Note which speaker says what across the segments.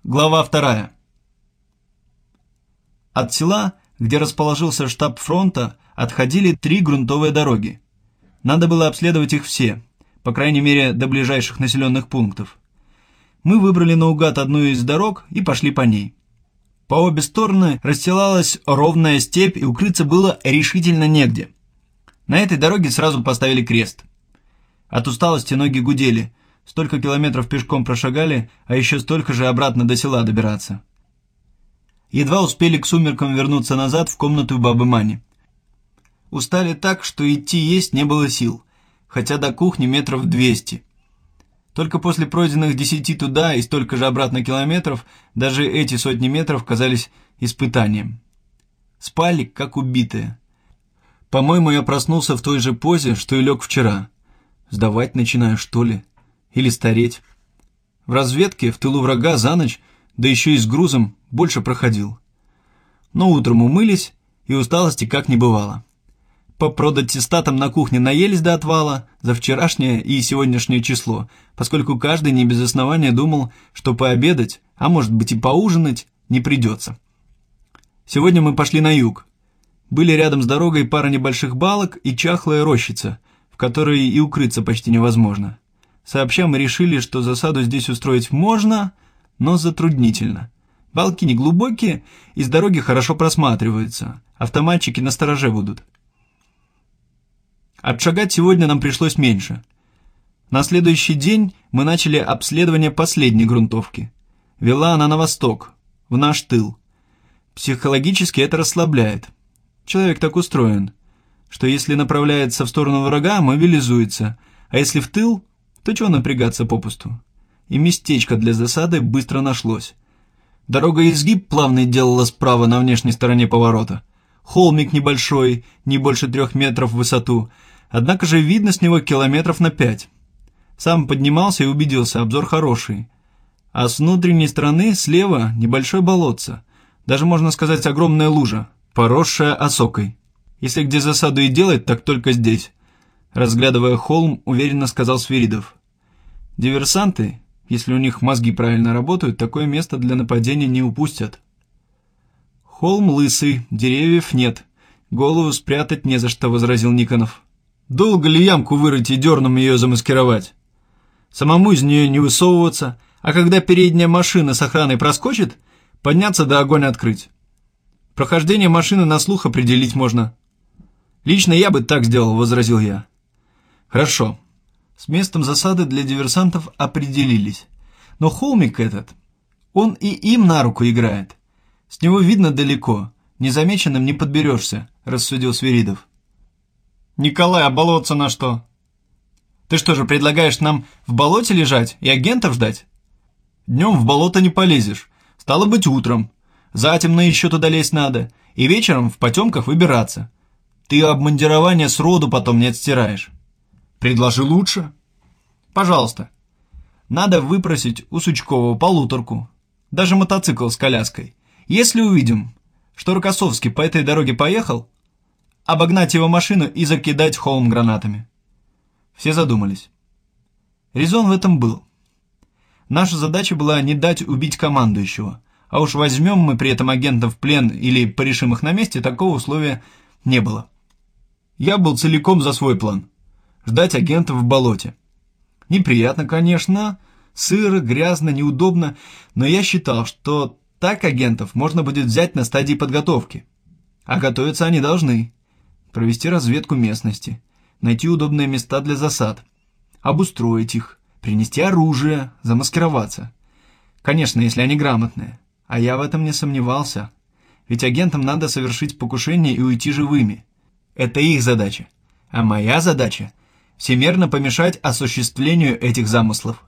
Speaker 1: Глава 2. От села, где расположился штаб фронта, отходили 3 грунтовые дороги. Надо было обследовать их все, по крайней мере до ближайших населенных пунктов. Мы выбрали наугад одну из дорог и пошли по ней. По обе стороны расстилалась ровная степь, и укрыться было решительно негде. На этой дороге сразу поставили крест. От усталости ноги гудели. Столько километров пешком прошагали, а еще столько же обратно до села добираться. Едва успели к сумеркам вернуться назад в комнату бабы Мани. Устали так, что идти есть не было сил, хотя до кухни метров 200. Только после пройденных 10 туда и столько же обратно километров даже эти сотни метров казались испытанием. Спали, как убитые. По-моему, я проснулся в той же позе, что и лег вчера. Сдавать начинаю, что ли? Или стареть? В разведке, в тылу врага за ночь, да еще и с грузом, больше проходил. Но утром умылись, и усталости как не бывало. По продаттестатам на кухне наелись до отвала за вчерашнее и сегодняшнее число, поскольку каждый не без основания думал, что пообедать, а может быть и поужинать, не придется. Сегодня мы пошли на юг. Были рядом с дорогой пара небольших балок и чахлая рощица, в которой и укрыться почти невозможно. Сообща мы решили, что засаду здесь устроить можно, но затруднительно. Балки не глубокие, и с дороги хорошо просматриваются. Автоматчики настороже будут. Отшагать сегодня нам пришлось меньше. На следующий день мы начали обследование последней грунтовки. Вела она на восток, в наш тыл. Психологически это расслабляет. Человек так устроен, что если направляется в сторону врага, мобилизуется, а если в тыл, то чего напрягаться попусту? И местечко для засады быстро нашлось. Дорога-изгиб плавный делала справа на внешней стороне поворота. Холмик небольшой, не больше 3 метров в высоту, однако же видно с него километров на 5. Сам поднимался и убедился, обзор хороший. А с внутренней стороны слева небольшое болотце, даже можно сказать огромная лужа, поросшая осокой. Если где засаду и делать, так только здесь. Разглядывая холм, уверенно сказал Свиридов. Диверсанты, если у них мозги правильно работают, такое место для нападения не упустят. Холм лысый, деревьев нет, голову спрятать не за что, возразил Никонов. Долго ли ямку вырыть и дерном ее замаскировать? Самому из нее не высовываться, а когда передняя машина с охраной проскочит, подняться да огонь открыть. Прохождение машины на слух определить можно. Лично я бы так сделал, возразил я. Хорошо. С местом засады для диверсантов определились. Но холмик этот, он и им на руку играет. С него видно далеко, незамеченным не подберешься, рассудил Свиридов. Николай, а болотце на что? Ты что же, предлагаешь нам в болоте лежать и агентов ждать? Днем в болото не полезешь, стало быть утром. Затемно еще туда лезть надо, и вечером в потемках выбираться. Ты обмундирование сроду потом не отстираешь. Предложи лучше. Пожалуйста. Надо выпросить у Сучкова полуторку, даже мотоцикл с коляской. Если увидим, что Рокоссовский по этой дороге поехал, обогнать его машину и закидать холм гранатами. Все задумались. Резон в этом был. Наша задача была не дать убить командующего, а уж возьмем мы при этом агентов в плен или порешим их на месте, такого условия не было. Я был целиком за свой план. Ждать агентов в болоте. Неприятно, конечно, сыро, грязно, неудобно, но я считал, что так агентов можно будет взять на стадии подготовки. А готовиться они должны. Провести разведку местности, найти удобные места для засад, обустроить их, принести оружие, замаскироваться. Конечно, если они грамотные. А я в этом не сомневался. Ведь агентам надо совершить покушение и уйти живыми. Это их задача. А моя задача – всемерно помешать осуществлению этих замыслов.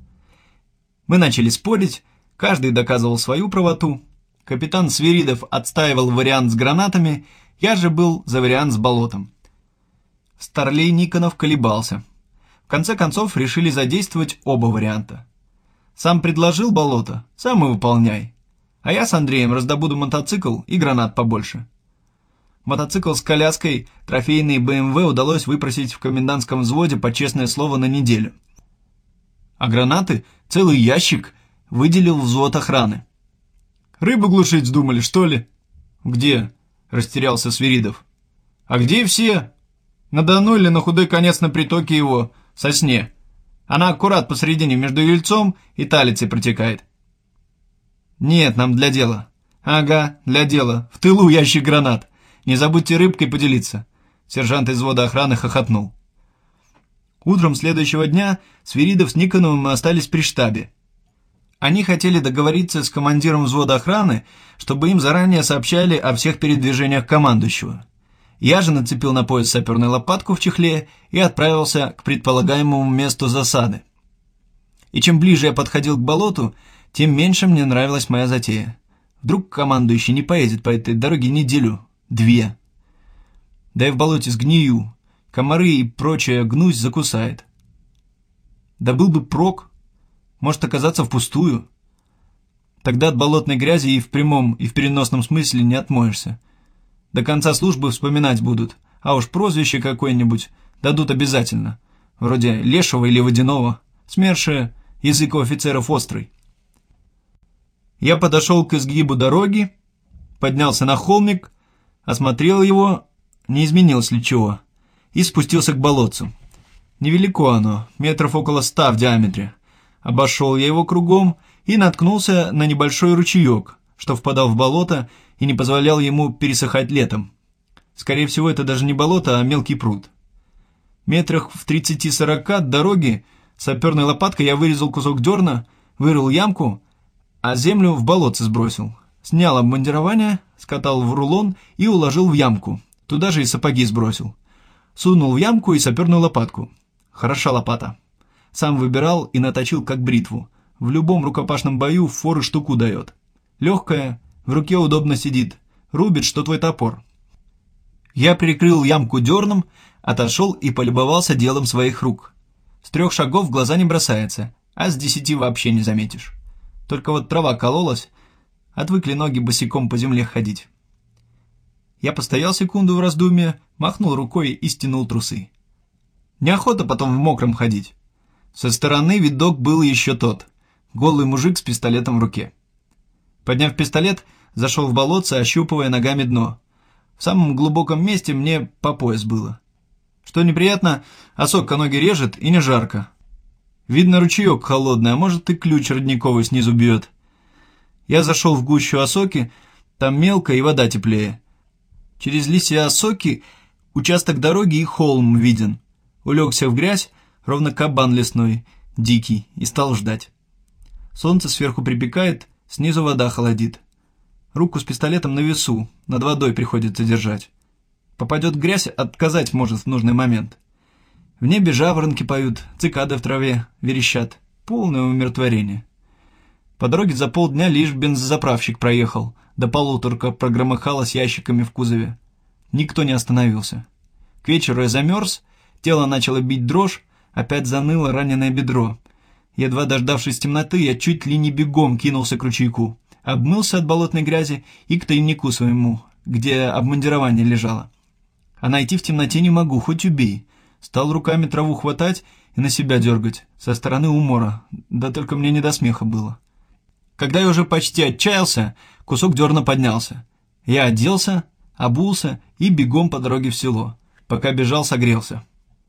Speaker 1: Мы начали спорить, каждый доказывал свою правоту. Капитан Свиридов отстаивал вариант с гранатами, я же был за вариант с болотом. Старлей Никонов колебался. В конце концов решили задействовать оба варианта. Сам предложил болото, сам и выполняй. А я с Андреем раздобуду мотоцикл и гранат побольше. Мотоцикл с коляской, трофейный БМВ удалось выпросить в комендантском взводе по честное слово на неделю. А гранаты целый ящик выделил взвод охраны. «Рыбу глушить вздумали, что ли?» «Где?» – растерялся Свиридов. «А где все? На Дону или на худой конец на притоке его, Сосне. Она аккурат посередине между Ельцом и Талицей протекает». «Нет, нам для дела». «Ага, для дела. В тылу ящик гранат. Не забудьте рыбкой поделиться». Сержант из взвода охраны хохотнул. Утром следующего дня Свиридов с Никоновым остались при штабе. Они хотели договориться с командиром взвода охраны, чтобы им заранее сообщали о всех передвижениях командующего. Я же нацепил на пояс саперную лопатку в чехле и отправился к предполагаемому месту засады. И чем ближе я подходил к болоту, тем меньше мне нравилась моя затея. Вдруг командующий не поедет по этой дороге неделю, 2. Да и в болоте сгнию, комары и прочая гнусь закусает. Да был бы прок, может оказаться впустую. Тогда от болотной грязи и в прямом, и в переносном смысле не отмоешься. До конца службы вспоминать будут, а уж прозвище какое-нибудь дадут обязательно, вроде Лешего или Водяного, СМЕРШа, язык у офицеров острый. Я подошел к изгибу дороги, поднялся на холмик, осмотрел его, не изменилось ли чего, и спустился к болотцу. Невелико оно, метров около 100 в диаметре. Обошел я его кругом и наткнулся на небольшой ручеек, что впадал в болото и не позволял ему пересыхать летом. Скорее всего, это даже не болото, а мелкий пруд. Метрах в 30-40 от дороги саперной лопаткой я вырезал кусок дерна, вырыл ямку, а землю в болотце сбросил. Снял обмундирование, скатал в рулон и уложил в ямку. Туда же и сапоги сбросил. Сунул в ямку и саперную лопатку. Хороша лопата. Сам выбирал и наточил как бритву. В любом рукопашном бою форы штуку дает. Легкая, в руке удобно сидит. Рубит, что твой топор. Я прикрыл ямку дерном, отошел и полюбовался делом своих рук. С 3 шагов в глаза не бросается, а с 10 вообще не заметишь. Только вот трава кололась, отвыкли ноги босиком по земле ходить. Я постоял секунду в раздумье, махнул рукой и стянул трусы. Неохота потом в мокром ходить. Со стороны видок был еще тот. Голый мужик с пистолетом в руке. Подняв пистолет, зашел в болотце, ощупывая ногами дно. В самом глубоком месте мне по пояс было. Что неприятно, осока ноги режет и не жарко. Видно, ручеек холодный, а может и ключ родниковый снизу бьет. Я зашел в гущу осоки, там мелко и вода теплее. Через листья осоки участок дороги и холм виден. Улегся в грязь, ровно кабан лесной, дикий, и стал ждать. Солнце сверху припекает, снизу вода холодит. Руку с пистолетом на весу, над водой приходится держать. Попадет в грязь, отказать может в нужный момент. В небе жаворонки поют, цикады в траве верещат. Полное умиротворение. По дороге за полдня лишь бензозаправщик проехал, да полуторка прогромыхала с ящиками в кузове. Никто не остановился. К вечеру я замерз, тело начало бить дрожь, опять заныло раненое бедро. Едва дождавшись темноты, я чуть ли не бегом кинулся к ручейку, обмылся от болотной грязи и к тайнику своему, где обмундирование лежало. А найти в темноте не могу, хоть убей. Стал руками траву хватать и на себя дергать, со стороны умора, да только мне не до смеха было. Когда я уже почти отчаялся, кусок дерна поднялся. Я оделся, обулся и бегом по дороге в село. Пока бежал, согрелся.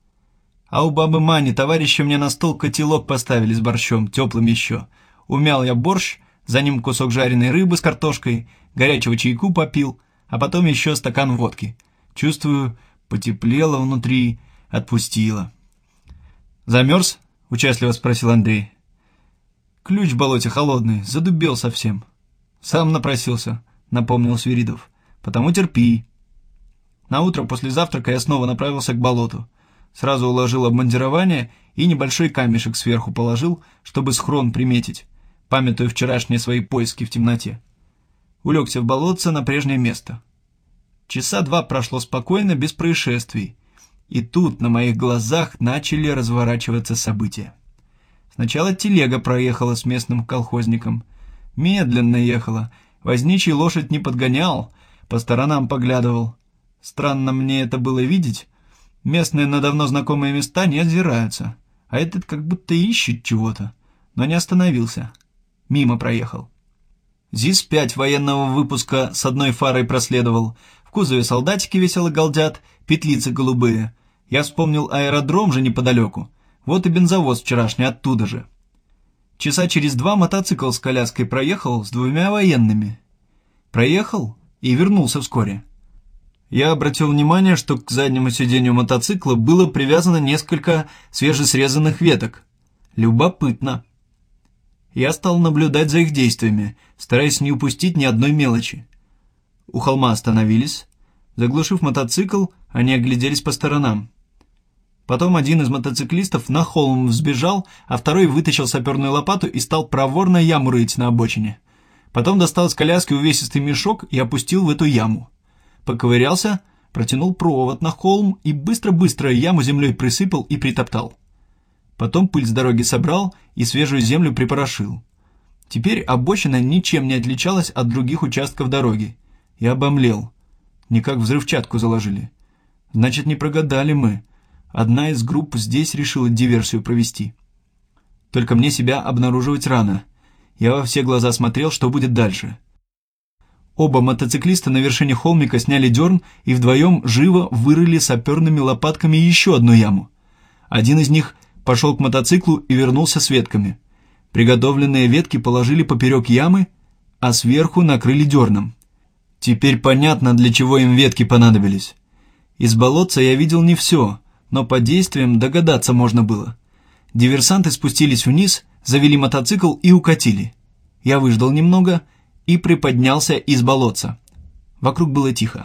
Speaker 1: А у бабы Мани товарищи мне на стол котелок поставили с борщом, теплым еще. Умял я борщ, за ним кусок жареной рыбы с картошкой, горячего чайку попил, а потом еще стакан водки. Чувствую, потеплело внутри, отпустило. «Замерз?» — участливо спросил Андрей. «Ключ в болоте холодный, задубел совсем». «Сам напросился», — напомнил Свиридов. «Потому терпи». Наутро после завтрака я снова направился к болоту. Сразу уложил обмундирование и небольшой камешек сверху положил, чтобы схрон приметить, памятуя вчерашние свои поиски в темноте. Улегся в болотце на прежнее место. Часа 2 прошло спокойно, без происшествий. И тут на моих глазах начали разворачиваться события. Сначала телега проехала с местным колхозником. Медленно ехала. Возничий лошадь не подгонял, по сторонам поглядывал. Странно мне это было видеть. Местные на давно знакомые места не озираются, а этот как будто ищет чего-то, но не остановился. мимо проехал. ЗИС-5 военного выпуска с одной фарой проследовал. В кузове солдатики весело галдят, петлицы голубые. Я вспомнил аэродром же неподалеку. Вот и бензовоз вчерашний оттуда же. Часа через 2 мотоцикл с коляской проехал с 2 военными. Проехал и вернулся вскоре. Я обратил внимание, что к заднему сиденью мотоцикла было привязано несколько свежесрезанных веток. Любопытно. Я стал наблюдать за их действиями, стараясь не упустить ни одной мелочи. У холма остановились. Заглушив мотоцикл, они огляделись по сторонам. Потом один из мотоциклистов на холм взбежал, а второй вытащил саперную лопату и стал проворно яму рыть на обочине. Потом достал из коляски увесистый мешок и опустил в эту яму. Поковырялся, протянул провод на холм и быстро-быстро яму землей присыпал и притоптал. Потом пыль с дороги собрал и свежую землю припорошил. Теперь обочина ничем не отличалась от других участков дороги. Я обомлел. Не как взрывчатку заложили. Значит, не прогадали мы. Одна из групп здесь решила диверсию провести. Только мне себя обнаруживать рано. Я во все глаза смотрел, что будет дальше. Оба мотоциклиста на вершине холмика сняли дерн и вдвоем живо вырыли саперными лопатками еще одну яму. Один из них пошел к мотоциклу и вернулся с ветками. Приготовленные ветки положили поперек ямы, а сверху накрыли дерном. Теперь понятно, для чего им ветки понадобились. Из болотца я видел не все, но по действиям догадаться можно было. Диверсанты спустились вниз, завели мотоцикл и укатили. Я выждал немного и приподнялся из болотца. Вокруг было тихо.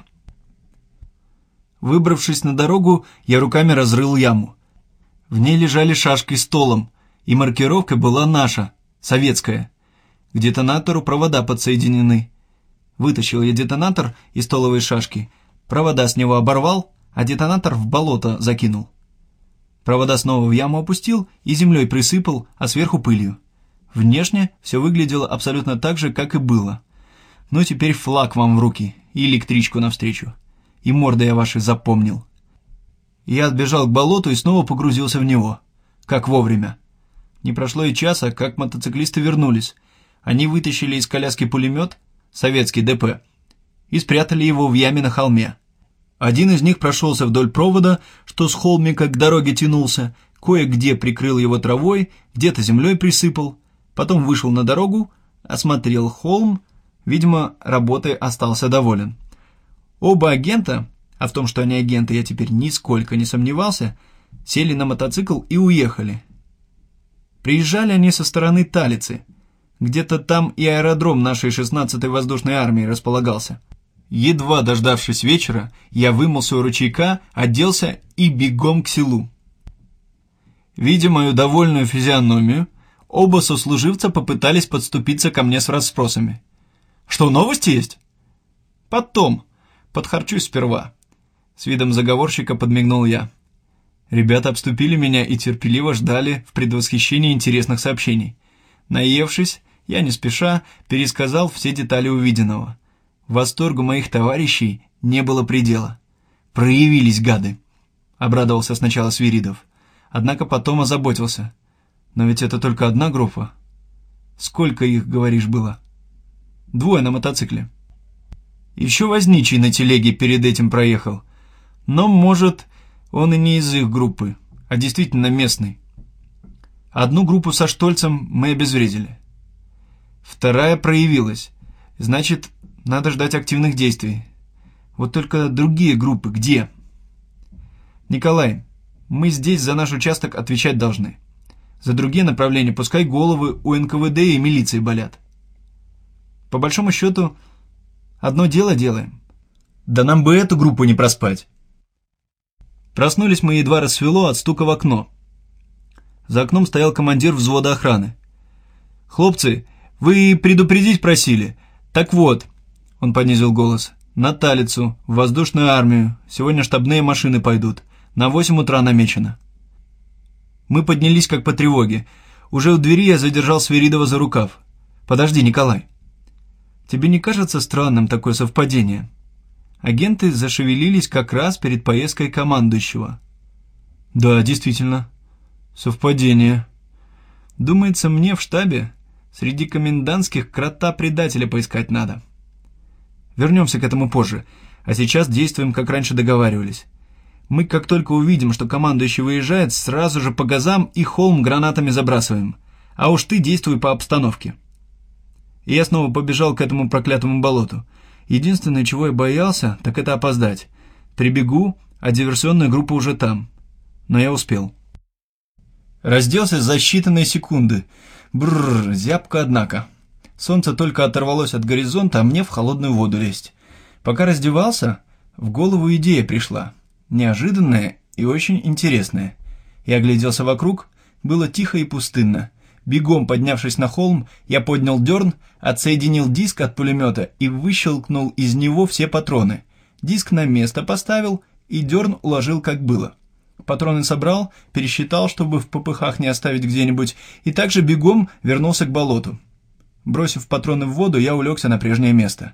Speaker 1: Выбравшись на дорогу, я руками разрыл яму. В ней лежали шашки с толом, и маркировка была наша, советская. К детонатору провода подсоединены. Вытащил я детонатор из толовой шашки, провода с него оборвал, а детонатор в болото закинул. Провода снова в яму опустил и землей присыпал, а сверху пылью. Внешне все выглядело абсолютно так же, как и было. Ну теперь флаг вам в руки и электричку навстречу. И морды я ваши запомнил. Я отбежал к болоту и снова погрузился в него. Как вовремя. Не прошло и часа, как мотоциклисты вернулись. Они вытащили из коляски пулемет, советский ДП, и спрятали его в яме на холме. Один из них прошелся вдоль провода, что с холмика к дороге тянулся, кое-где прикрыл его травой, где-то землей присыпал, потом вышел на дорогу, осмотрел холм, видимо, работой остался доволен. Оба агента, а в том, что они агенты, я теперь нисколько не сомневался, сели на мотоцикл и уехали. Приезжали они со стороны Талицы. Где-то там и аэродром нашей 16-й воздушной армии располагался. Едва дождавшись вечера, я вымылся у ручейка, оделся и бегом к селу. Видя мою довольную физиономию, оба сослуживца попытались подступиться ко мне с расспросами. «Что, новости есть?» «Потом. Подхарчусь сперва». С видом заговорщика подмигнул я. Ребята обступили меня и терпеливо ждали в предвосхищении интересных сообщений. Наевшись, я не спеша пересказал все детали увиденного. Восторгу моих товарищей не было предела. «Проявились, гады!» — обрадовался сначала Свиридов. Однако потом озаботился. «Но ведь это только одна группа. Сколько их, говоришь, было?» «2 на мотоцикле. Еще возничий на телеге перед этим проехал. Но, может, он и не из их группы, а действительно местный. Одну группу со Штольцем мы обезвредили. Вторая проявилась. Значит, надо ждать активных действий. Вот только другие группы где? Николай, мы здесь за наш участок отвечать должны. За другие направления пускай головы у НКВД и милиции болят. По большому счету, одно дело делаем. Да нам бы эту группу не проспать. Проснулись мы едва рассвело от стука в окно. За окном стоял командир взвода охраны. «Хлопцы, вы предупредить просили. Так вот», — он понизил голос, — «на Талицу, в воздушную армию. Сегодня штабные машины пойдут. На 8 утра намечено». Мы поднялись как по тревоге. Уже у двери я задержал Свиридова за рукав. «Подожди, Николай. Тебе не кажется странным такое совпадение?» Агенты зашевелились как раз перед поездкой командующего. «Да, действительно. Совпадение. Думается, мне в штабе Среди комендантских крота-предателя поискать надо. Вернемся к этому позже, а сейчас действуем, как раньше договаривались. Мы, как только увидим, что командующий выезжает, сразу же по газам и холм гранатами забрасываем. А уж ты действуй по обстановке. И я снова побежал к этому проклятому болоту. Единственное, чего я боялся, так это опоздать. Прибегу, а диверсионная группа уже там. Но я успел. Разделся за считанные секунды. Бррр, зябко однако. Солнце только оторвалось от горизонта, а мне в холодную воду лезть. Пока раздевался, в голову идея пришла. Неожиданная и очень интересная. Я огляделся вокруг, было тихо и пустынно. Бегом поднявшись на холм, я поднял дерн, отсоединил диск от пулемета и выщелкнул из него все патроны. Диск на место поставил и дерн уложил как было. Патроны собрал, пересчитал, чтобы в попыхах не оставить где-нибудь, и также бегом вернулся к болоту. Бросив патроны в воду, я улегся на прежнее место.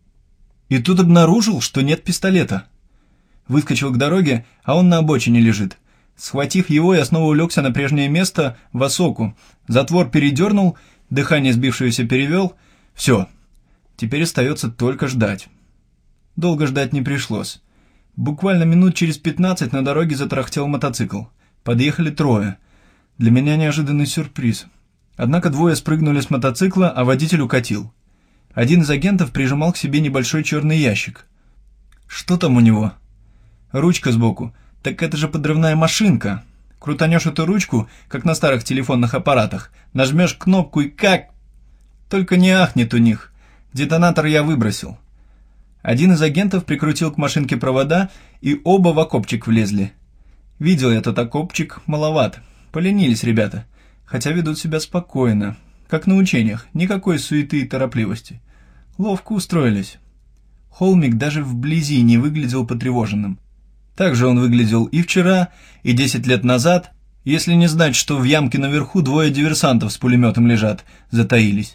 Speaker 1: И тут обнаружил, что нет пистолета. Выскочил к дороге, а он на обочине лежит. Схватив его, я снова улегся на прежнее место, в осоку. Затвор передернул, дыхание сбившееся перевел. Все, теперь остается только ждать. Долго ждать не пришлось. Буквально минут через 15 на дороге затрахтел мотоцикл. Подъехали трое. Для меня неожиданный сюрприз. Однако двое спрыгнули с мотоцикла, а водитель укатил. Один из агентов прижимал к себе небольшой черный ящик. Что там у него? Ручка сбоку. Так это же подрывная машинка. Крутанешь эту ручку, как на старых телефонных аппаратах. Нажмешь кнопку и как... Только не ахнет у них. Детонатор я выбросил. Один из агентов прикрутил к машинке провода, и оба в окопчик влезли. Видел я этот окопчик, маловат. Поленились ребята. Хотя ведут себя спокойно. Как на учениях, никакой суеты и торопливости. Ловко устроились. Холмик даже вблизи не выглядел потревоженным. Так же он выглядел и вчера, и 10 лет назад, если не знать, что в ямке наверху двое диверсантов с пулеметом лежат, затаились.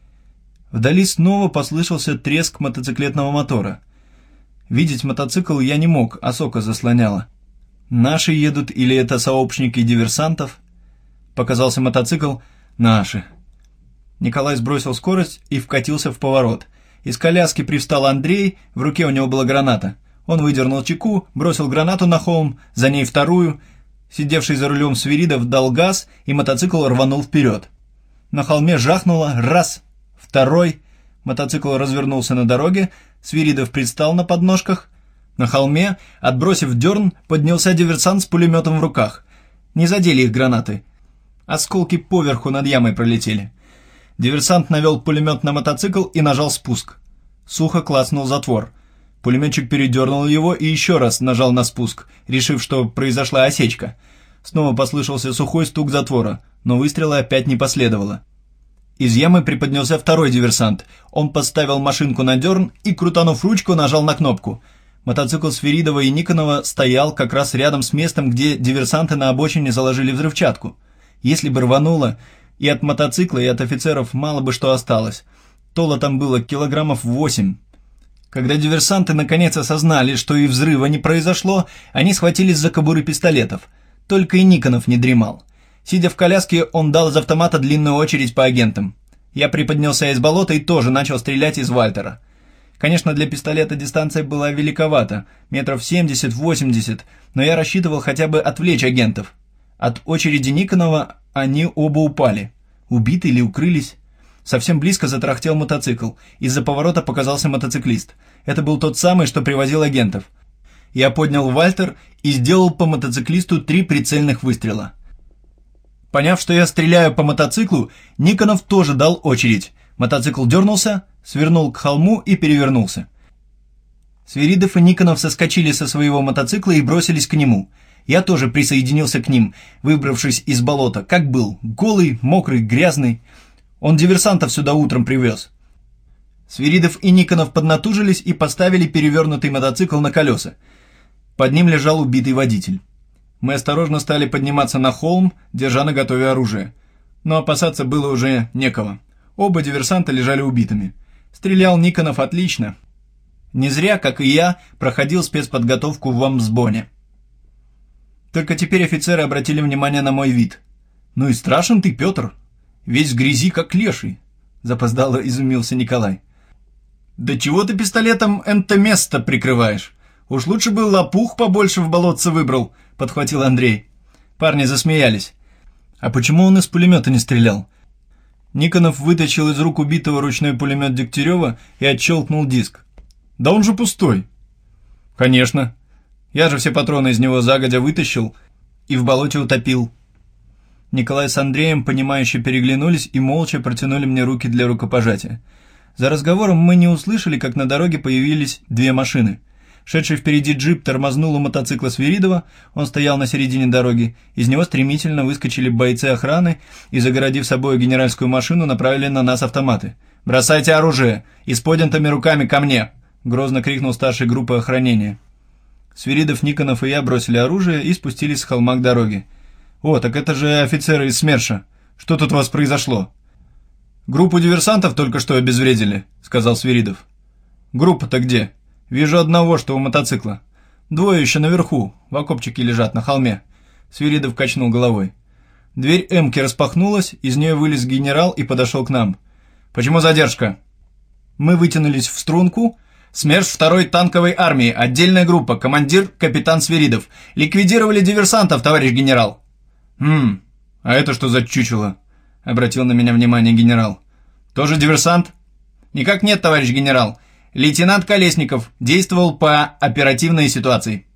Speaker 1: Вдали снова послышался треск мотоциклетного мотора. Видеть мотоцикл я не мог, осока заслоняла. Наши едут или это сообщники диверсантов? Показался мотоцикл. Наши. Николай сбросил скорость и вкатился в поворот. Из коляски привстал Андрей, в руке у него была граната. Он выдернул чеку, бросил гранату на холм, за ней вторую. Сидевший за рулем Свиридов дал газ, и мотоцикл рванул вперед. На холме жахнуло раз, второй. Мотоцикл развернулся на дороге, Свиридов предстал на подножках. На холме, отбросив дерн, поднялся диверсант с пулеметом в руках. Не задели их гранаты. Осколки поверху над ямой пролетели. Диверсант навел пулемет на мотоцикл и нажал спуск. Сухо клацнул затвор. Пулеметчик передернул его и еще раз нажал на спуск, решив, что произошла осечка. Снова послышался сухой стук затвора, но выстрела опять не последовало. Из ямы приподнялся второй диверсант. Он поставил машинку на дерн и, крутанув ручку, нажал на кнопку. Мотоцикл Свиридова и Никонова стоял как раз рядом с местом, где диверсанты на обочине заложили взрывчатку. Если бы рвануло, и от мотоцикла, и от офицеров мало бы что осталось. Тола там было килограммов 8. Когда диверсанты наконец осознали, что и взрыва не произошло, они схватились за кобуры пистолетов. Только и Никонов не дремал. Сидя в коляске, он дал из автомата длинную очередь по агентам. Я приподнялся из болота и тоже начал стрелять из Вальтера. Конечно, для пистолета дистанция была великовата, метров 70-80, но я рассчитывал хотя бы отвлечь агентов. От очереди Никонова они оба упали. Убиты или укрылись? Совсем близко затрахтел мотоцикл. Из-за поворота показался мотоциклист. Это был тот самый, что привозил агентов. Я поднял Вальтер и сделал по мотоциклисту 3 прицельных выстрела. Поняв, что я стреляю по мотоциклу, Никонов тоже дал очередь. Мотоцикл дернулся, свернул к холму и перевернулся. Свиридов и Никонов соскочили со своего мотоцикла и бросились к нему. Я тоже присоединился к ним, выбравшись из болота, как был, голый, мокрый, грязный. Он диверсантов сюда утром привез. Свиридов и Никонов поднатужились и поставили перевернутый мотоцикл на колеса. Под ним лежал убитый водитель. Мы осторожно стали подниматься на холм, держа наготове оружие. Но опасаться было уже некого. Оба диверсанта лежали убитыми. Стрелял Никонов отлично. Не зря, как и я, проходил спецподготовку в Амсбоне. Только теперь офицеры обратили внимание на мой вид. «Ну и страшен ты, Петр!» Весь в грязи, как леший», — запоздало изумился Николай. «Да чего ты пистолетом это место прикрываешь? Уж лучше бы лопух побольше в болотце выбрал», — подхватил Андрей. Парни засмеялись. «А почему он из пулемета не стрелял?» Никонов вытащил из рук убитого ручной пулемет Дегтярева и отщелкнул диск. «Да он же пустой». «Конечно. Я же все патроны из него загодя вытащил и в болоте утопил». Николай с Андреем, понимающе переглянулись и молча протянули мне руки для рукопожатия. За разговором мы не услышали, как на дороге появились две машины. Шедший впереди джип тормознул у мотоцикла Свиридова, он стоял на середине дороги. Из него стремительно выскочили бойцы охраны и, загородив собой генеральскую машину, направили на нас автоматы. «Бросайте оружие! И с поднятыми руками ко мне!» — грозно крикнул старший группы охранения. Свиридов, Никонов и я бросили оружие и спустились с холма к дороге. «О, так это же офицеры из СМЕРШа. Что тут у вас произошло?» «Группу диверсантов только что обезвредили», — сказал Свиридов. «Группа-то где? Вижу одного, что у мотоцикла. Двое еще наверху, в окопчике лежат на холме». Свиридов качнул головой. Дверь «Эмки» распахнулась, из нее вылез генерал и подошел к нам. «Почему задержка?» Мы вытянулись в струнку. «СМЕРШ 2-й танковой армии, отдельная группа, командир капитан Свиридов. Ликвидировали диверсантов, товарищ генерал». А это что за чучело?» — обратил на меня внимание генерал. «Тоже диверсант?» «Никак нет, товарищ генерал. Лейтенант Колесников действовал по оперативной ситуации».